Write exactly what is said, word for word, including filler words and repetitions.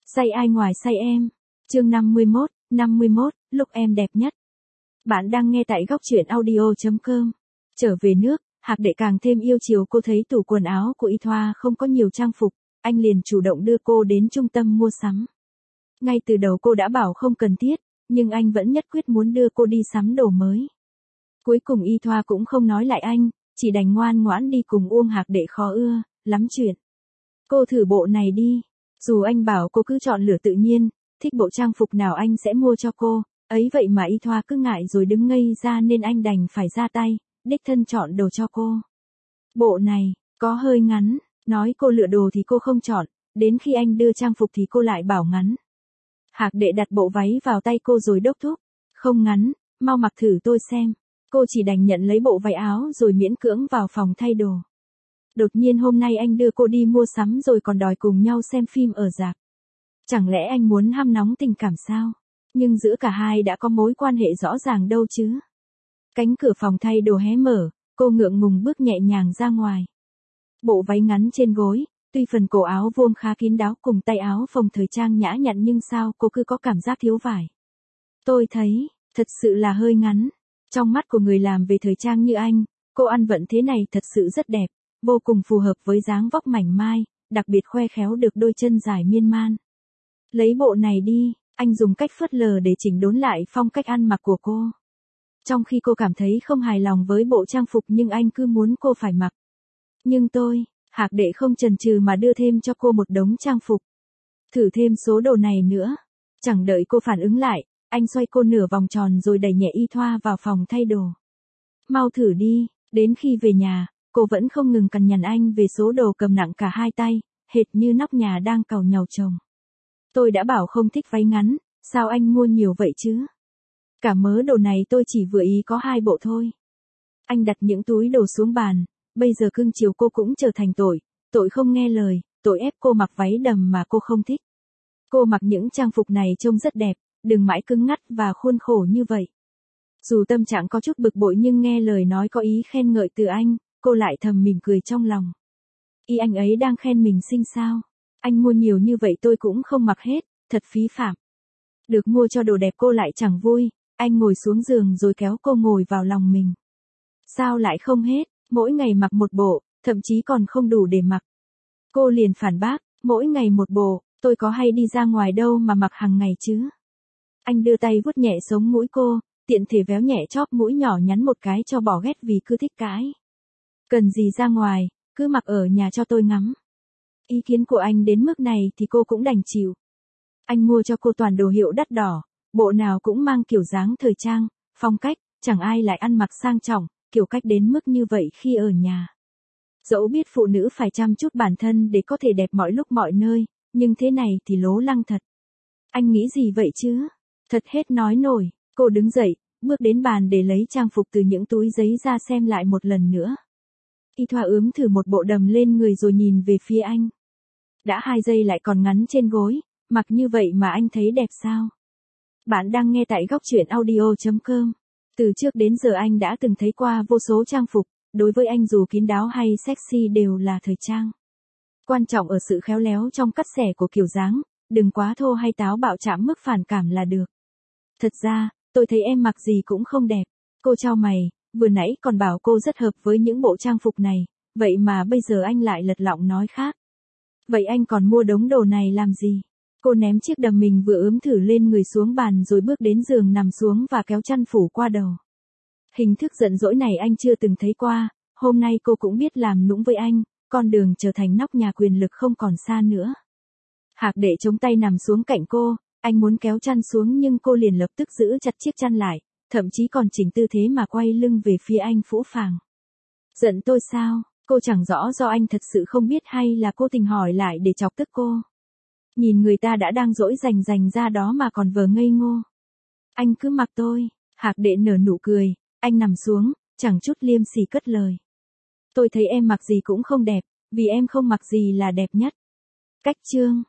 Say ai ngoài say em. Chương năm mươi mốt, năm mươi mốt, lúc em đẹp nhất. Bạn đang nghe tại góc truyện audio chấm com. Trở về nước, Hạc Đệ càng thêm yêu chiều cô. Thấy tủ quần áo của Y Thoa không có nhiều trang phục, anh liền chủ động đưa cô đến trung tâm mua sắm. Ngay từ đầu cô đã bảo không cần thiết, nhưng anh vẫn nhất quyết muốn đưa cô đi sắm đồ mới. Cuối cùng Y Thoa cũng không nói lại anh, chỉ đành ngoan ngoãn đi cùng Uông Hạc Đệ khó ưa, lắm chuyện. Cô thử bộ này đi. Dù anh bảo cô cứ chọn lựa tự nhiên, thích bộ trang phục nào anh sẽ mua cho cô, ấy vậy mà Y Thoa cứ ngại rồi đứng ngây ra nên anh đành phải ra tay, đích thân chọn đồ cho cô. Bộ này, có hơi ngắn, nói cô lựa đồ thì cô không chọn, đến khi anh đưa trang phục thì cô lại bảo ngắn. Hạc Đệ đặt bộ váy vào tay cô rồi đốc thúc, không ngắn, mau mặc thử tôi xem. Cô chỉ đành nhận lấy bộ váy áo rồi miễn cưỡng vào phòng thay đồ. Đột nhiên hôm nay anh đưa cô đi mua sắm rồi còn đòi cùng nhau xem phim ở rạp. Chẳng lẽ anh muốn hăm nóng tình cảm sao? Nhưng giữa cả hai đã có mối quan hệ rõ ràng đâu chứ. Cánh cửa phòng thay đồ hé mở, cô ngượng ngùng bước nhẹ nhàng ra ngoài. Bộ váy ngắn trên gối, tuy phần cổ áo vuông khá kín đáo cùng tay áo phồng thời trang nhã nhặn nhưng sao cô cứ có cảm giác thiếu vải. Tôi thấy, thật sự là hơi ngắn. Trong mắt của người làm về thời trang như anh, cô ăn vận thế này thật sự rất đẹp, vô cùng phù hợp với dáng vóc mảnh mai, đặc biệt khoe khéo được đôi chân dài miên man. Lấy bộ này đi, anh dùng cách phớt lờ để chỉnh đốn lại phong cách ăn mặc của cô. Trong khi cô cảm thấy không hài lòng với bộ trang phục nhưng anh cứ muốn cô phải mặc. Nhưng tôi, Hạc Đệ không chần chừ mà đưa thêm cho cô một đống trang phục. Thử thêm số đồ này nữa. Chẳng đợi cô phản ứng lại, anh xoay cô nửa vòng tròn rồi đẩy nhẹ Y Thoa vào phòng thay đồ. Mau thử đi, đến khi về nhà, cô vẫn không ngừng cằn nhằn anh về số đồ cầm nặng cả hai tay, hệt như nóc nhà đang càu nhàu chồng. Tôi đã bảo không thích váy ngắn, sao anh mua nhiều vậy chứ? Cả mớ đồ này tôi chỉ vừa ý có hai bộ thôi. Anh đặt những túi đồ xuống bàn, bây giờ cưng chiều cô cũng trở thành tội, tội không nghe lời, tội ép cô mặc váy đầm mà cô không thích. Cô mặc những trang phục này trông rất đẹp, đừng mãi cứng ngắt và khuôn khổ như vậy. Dù tâm trạng có chút bực bội nhưng nghe lời nói có ý khen ngợi từ anh, cô lại thầm mỉm cười trong lòng. Y anh ấy đang khen mình xinh sao? Anh mua nhiều như vậy tôi cũng không mặc hết, thật phí phạm. Được mua cho đồ đẹp cô lại chẳng vui, anh ngồi xuống giường rồi kéo cô ngồi vào lòng mình. Sao lại không hết, mỗi ngày mặc một bộ, thậm chí còn không đủ để mặc. Cô liền phản bác, mỗi ngày một bộ, tôi có hay đi ra ngoài đâu mà mặc hàng ngày chứ. Anh đưa tay vuốt nhẹ sống mũi cô, tiện thể véo nhẹ chóp mũi nhỏ nhắn một cái cho bỏ ghét vì cứ thích cãi. Cần gì ra ngoài, cứ mặc ở nhà cho tôi ngắm. Ý kiến của anh đến mức này thì cô cũng đành chịu. Anh mua cho cô toàn đồ hiệu đắt đỏ, bộ nào cũng mang kiểu dáng thời trang, phong cách, chẳng ai lại ăn mặc sang trọng, kiểu cách đến mức như vậy khi ở nhà. Dẫu biết phụ nữ phải chăm chút bản thân để có thể đẹp mọi lúc mọi nơi, nhưng thế này thì lố lăng thật. Anh nghĩ gì vậy chứ? Thật hết nói nổi, cô đứng dậy, bước đến bàn để lấy trang phục từ những túi giấy ra xem lại một lần nữa. Y Thoa ướm thử một bộ đầm lên người rồi nhìn về phía anh. Đã hai giây lại còn ngắn trên gối, mặc như vậy mà anh thấy đẹp sao? Bạn đang nghe tại góc truyện audio chấm com. Từ trước đến giờ anh đã từng thấy qua vô số trang phục, đối với anh dù kín đáo hay sexy đều là thời trang. Quan trọng ở sự khéo léo trong cắt xẻ của kiểu dáng, đừng quá thô hay táo bạo chạm mức phản cảm là được. Thật ra, tôi thấy em mặc gì cũng không đẹp. Cô chau mày, vừa nãy còn bảo cô rất hợp với những bộ trang phục này, vậy mà bây giờ anh lại lật lọng nói khác. Vậy anh còn mua đống đồ này làm gì? Cô ném chiếc đầm mình vừa ướm thử lên người xuống bàn rồi bước đến giường nằm xuống và kéo chăn phủ qua đầu. Hình thức giận dỗi này anh chưa từng thấy qua, hôm nay cô cũng biết làm nũng với anh, con đường trở thành nóc nhà quyền lực không còn xa nữa. Hạc Đệ chống tay nằm xuống cạnh cô, anh muốn kéo chăn xuống nhưng cô liền lập tức giữ chặt chiếc chăn lại, thậm chí còn chỉnh tư thế mà quay lưng về phía anh phũ phàng. Giận tôi sao? Cô chẳng rõ do anh thật sự không biết hay là cô tình hỏi lại để chọc tức cô. Nhìn người ta đã đang dỗi rành rành ra đó mà còn vờ ngây ngô. Anh cứ mặc tôi. Hạc Đệ nở nụ cười, anh nằm xuống, chẳng chút liêm sỉ cất lời. Tôi thấy em mặc gì cũng không đẹp, vì em không mặc gì là đẹp nhất. Cách chương.